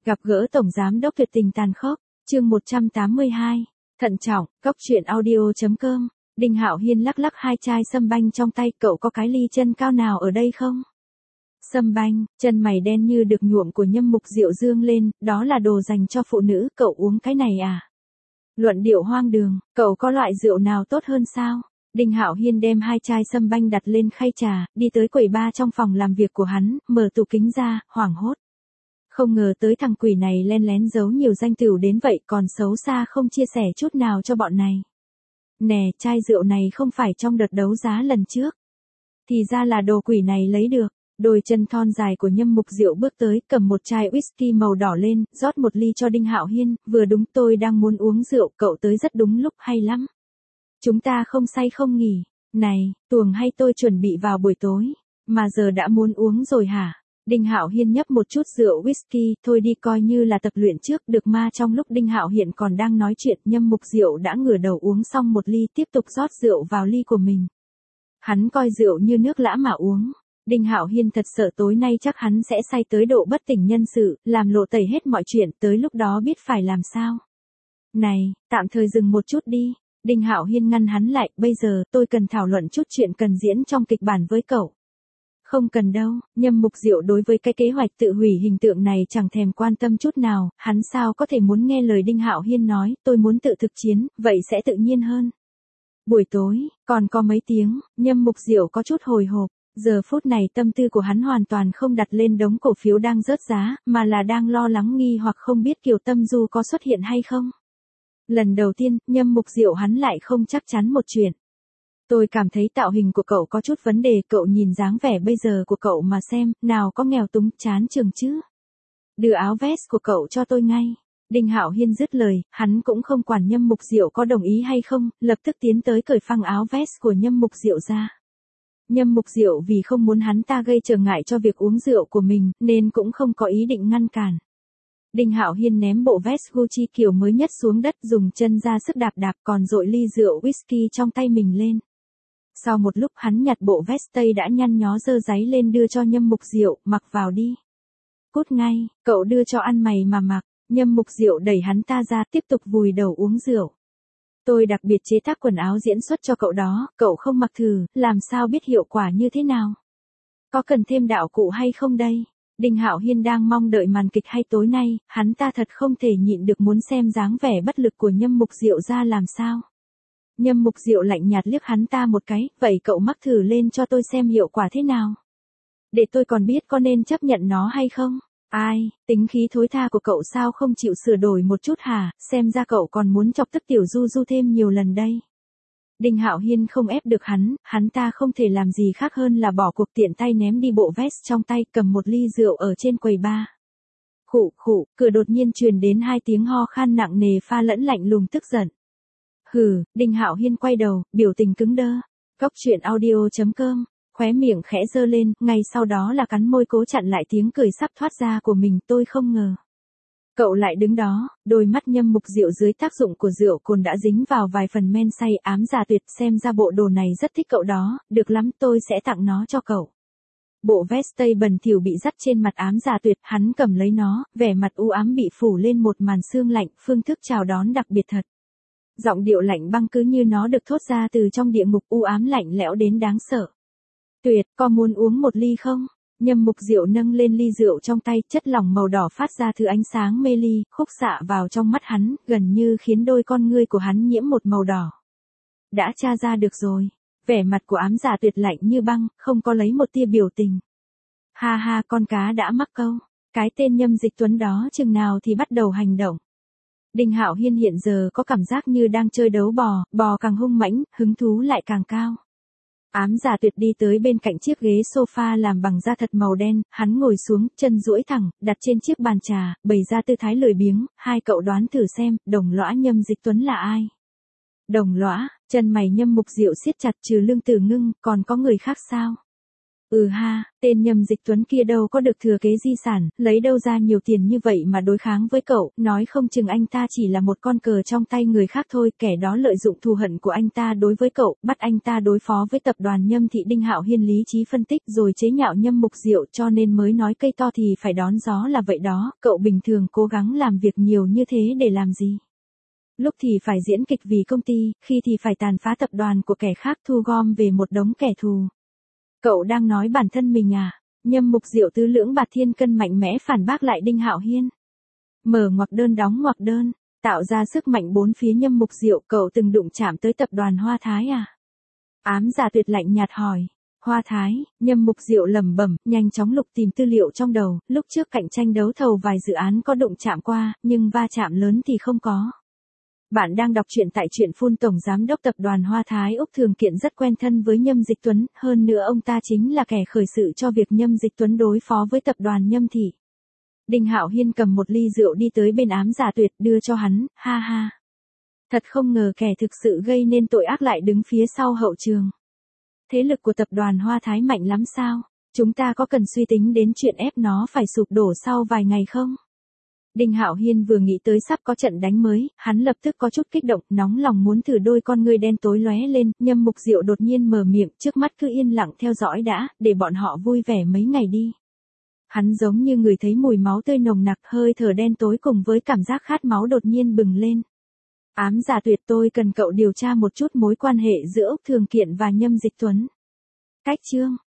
Gặp gỡ Tổng Giám đốc tuyệt tình tàn khốc, chương 182, thận trọng, cốc truyện audio.com, Đinh Hạo Hiên lắc lắc hai chai sâm banh trong tay, cậu có cái ly chân cao nào ở đây không? Sâm banh, chân mày đen như được nhuộm của Nhâm Mục Diệu dương lên, đó là đồ dành cho phụ nữ, cậu uống cái này à? Luận điệu hoang đường, cậu có loại rượu nào tốt hơn sao? Đinh Hạo Hiên đem hai chai sâm banh đặt lên khay trà, đi tới quầy bar trong phòng làm việc của hắn, mở tủ kính ra, hoảng hốt. Không ngờ tới thằng quỷ này len lén giấu nhiều danh tửu đến vậy, còn xấu xa không chia sẻ chút nào cho bọn này. Nè, chai rượu này không phải trong đợt đấu giá lần trước. Thì ra là đồ quỷ này lấy được. Đôi chân thon dài của Nhâm Mục Diệu bước tới, cầm một chai whisky màu đỏ lên, rót một ly cho Đinh Hạo Hiên, vừa đúng tôi đang muốn uống rượu, cậu tới rất đúng lúc, hay lắm. Chúng ta không say không nghỉ. Này, tuồng hay tôi chuẩn bị vào buổi tối, mà giờ đã muốn uống rồi hả? Đinh Hạo Hiên nhấp một chút rượu whisky, thôi đi coi như là tập luyện trước được mà. Trong lúc Đinh Hạo Hiên còn đang nói chuyện, Nhâm Mục Diệu đã ngửa đầu uống xong một ly, tiếp tục rót rượu vào ly của mình. Hắn coi rượu như nước lã mà uống. Đinh Hạo Hiên thật sợ tối nay chắc hắn sẽ say tới độ bất tỉnh nhân sự, làm lộ tẩy hết mọi chuyện, tới lúc đó biết phải làm sao. Này, tạm thời dừng một chút đi. Đinh Hạo Hiên ngăn hắn lại, bây giờ tôi cần thảo luận chút chuyện cần diễn trong kịch bản với cậu. Không cần đâu, Nhâm Mục Diệu đối với cái kế hoạch tự hủy hình tượng này chẳng thèm quan tâm chút nào, hắn sao có thể muốn nghe lời Đinh Hạo Hiên nói, tôi muốn tự thực chiến, vậy sẽ tự nhiên hơn. Buổi tối, còn có mấy tiếng, Nhâm Mục Diệu có chút hồi hộp, giờ phút này tâm tư của hắn hoàn toàn không đặt lên đống cổ phiếu đang rớt giá, mà là đang lo lắng nghi hoặc không biết Kiều Tâm Du có xuất hiện hay không. Lần đầu tiên, Nhâm Mục Diệu hắn lại không chắc chắn một chuyện. Tôi cảm thấy tạo hình của cậu có chút vấn đề, cậu nhìn dáng vẻ bây giờ của cậu mà xem, nào có nghèo túng chán trường chứ. Đưa áo vest của cậu cho tôi ngay. Đinh Hạo Hiên dứt lời, hắn cũng không quản Nhâm Mục Diệu có đồng ý hay không, lập tức tiến tới cởi phăng áo vest của Nhâm Mục Diệu ra. Nhâm Mục Diệu vì không muốn hắn ta gây trở ngại cho việc uống rượu của mình, nên cũng không có ý định ngăn cản. Đinh Hạo Hiên ném bộ vest Gucci kiểu mới nhất xuống đất, dùng chân ra sức đạp đạp, còn dội ly rượu whisky trong tay mình lên. Sau một lúc hắn nhặt bộ vest tây đã nhăn nhó dơ dáy lên đưa cho Nhâm Mục Diệu, mặc vào đi. Cút ngay, cậu đưa cho ăn mày mà mặc. Nhâm Mục Diệu đẩy hắn ta ra, tiếp tục vùi đầu uống rượu. Tôi đặc biệt chế tác quần áo diễn xuất cho cậu đó, cậu không mặc thử, làm sao biết hiệu quả như thế nào? Có cần thêm đạo cụ hay không đây? Đinh Hạo Hiên đang mong đợi màn kịch hay tối nay, hắn ta thật không thể nhịn được muốn xem dáng vẻ bất lực của Nhâm Mục Diệu ra làm sao. Nhâm Mục Diệu lạnh nhạt liếc hắn ta một cái, vậy cậu mắc thử lên cho tôi xem hiệu quả thế nào. Để tôi còn biết có nên chấp nhận nó hay không. Ai, tính khí thối tha của cậu sao không chịu sửa đổi một chút hả, xem ra cậu còn muốn chọc tức Tiểu Du Du thêm nhiều lần đây. Đinh Hạo Hiên không ép được hắn ta không thể làm gì khác hơn là bỏ cuộc, tiện tay ném đi bộ vest trong tay, cầm một ly rượu ở trên quầy bar. Khụ khụ, cửa đột nhiên truyền đến hai tiếng ho khan nặng nề pha lẫn lạnh lùng tức giận. Hừ, Đinh Hạo Hiên quay đầu, biểu tình cứng đơ. Cốc truyện audio.com, khóe miệng khẽ giơ lên, ngay sau đó là cắn môi cố chặn lại tiếng cười sắp thoát ra của mình, tôi không ngờ. Cậu lại đứng đó, đôi mắt Nhâm Mục Diệu dưới tác dụng của rượu cồn đã dính vào vài phần men say, ám giả tuyệt, xem ra bộ đồ này rất thích cậu đó, được lắm, tôi sẽ tặng nó cho cậu. Bộ vest tây bẩn thỉu bị dắt trên mặt ám giả tuyệt, hắn cầm lấy nó, vẻ mặt u ám bị phủ lên một màn sương lạnh, phương thức chào đón đặc biệt thật. Giọng điệu lạnh băng cứ như nó được thốt ra từ trong địa ngục, u ám lạnh lẽo đến đáng sợ. Tuyệt, có muốn uống một ly không? Nhâm Mục Diệu nâng lên ly rượu trong tay, chất lỏng màu đỏ phát ra thứ ánh sáng mê ly, khúc xạ vào trong mắt hắn, gần như khiến đôi con ngươi của hắn nhiễm một màu đỏ. Đã tra ra được rồi. Vẻ mặt của ám giả tuyệt lạnh như băng, không có lấy một tia biểu tình. Ha ha, con cá đã mắc câu. Cái tên Nhâm Dịch Tuấn đó chừng nào thì bắt đầu hành động. Đinh Hạo Hiên hiện giờ có cảm giác như đang chơi đấu bò, bò càng hung mãnh, hứng thú lại càng cao. Ám giả tuyệt đi tới bên cạnh chiếc ghế sofa làm bằng da thật màu đen, hắn ngồi xuống, chân duỗi thẳng, đặt trên chiếc bàn trà, bày ra tư thái lười biếng, hai cậu đoán thử xem, đồng lõa Nhâm Dịch Tuấn là ai? Đồng lõa, chân mày Nhâm Mục Diệu siết chặt, trừ Lương Tử Ngưng, còn có người khác sao? Ừ ha, tên Nhâm Dịch Tuấn kia đâu có được thừa kế di sản, lấy đâu ra nhiều tiền như vậy mà đối kháng với cậu, nói không chừng anh ta chỉ là một con cờ trong tay người khác thôi, kẻ đó lợi dụng thù hận của anh ta đối với cậu, bắt anh ta đối phó với tập đoàn Nhâm thị. Đinh Hạo Hiên lý trí phân tích rồi chế nhạo Nhâm Mục Diệu, cho nên mới nói cây to thì phải đón gió là vậy đó, cậu bình thường cố gắng làm việc nhiều như thế để làm gì? Lúc thì phải diễn kịch vì công ty, khi thì phải tàn phá tập đoàn của kẻ khác thu gom về một đống kẻ thù. Cậu đang nói bản thân mình à? Nhâm Mục Diệu tứ lưỡng bạt thiên cân mạnh mẽ phản bác lại Đinh Hạo Hiên. Mở ngoặc đơn đóng ngoặc đơn, tạo ra sức mạnh bốn phía. Nhâm Mục Diệu, cậu từng đụng chạm tới tập đoàn Hoa Thái à? Ám Giả Tuyệt lạnh nhạt hỏi. Hoa Thái, Nhâm Mục Diệu lẩm bẩm, nhanh chóng lục tìm tư liệu trong đầu, lúc trước cạnh tranh đấu thầu vài dự án có đụng chạm qua, nhưng va chạm lớn thì không có. Bạn đang đọc truyện tại truyện phun. Tổng giám đốc tập đoàn Hoa Thái Úc Thường Kiện rất quen thân với Nhâm Dịch Tuấn, hơn nữa ông ta chính là kẻ khởi sự cho việc Nhâm Dịch Tuấn đối phó với tập đoàn Nhâm thị. Đinh Hạo Hiên cầm một ly rượu đi tới bên Ám Giả Tuyệt đưa cho hắn, ha ha. Thật không ngờ kẻ thực sự gây nên tội ác lại đứng phía sau hậu trường. Thế lực của tập đoàn Hoa Thái mạnh lắm sao? Chúng ta có cần suy tính đến chuyện ép nó phải sụp đổ sau vài ngày không? Đinh Hạo Hiên vừa nghĩ tới sắp có trận đánh mới, hắn lập tức có chút kích động, nóng lòng muốn thử. Đôi con ngươi đen tối lóe lên, Nhâm Mục Diệu đột nhiên mở miệng, trước mắt cứ yên lặng theo dõi đã, để bọn họ vui vẻ mấy ngày đi. Hắn giống như người thấy mùi máu tươi nồng nặc, hơi thở đen tối cùng với cảm giác khát máu đột nhiên bừng lên. Ám Giả Tuyệt, tôi cần cậu điều tra một chút mối quan hệ giữa Úc Thường Kiện và Nhâm Dịch Tuấn. Cách chương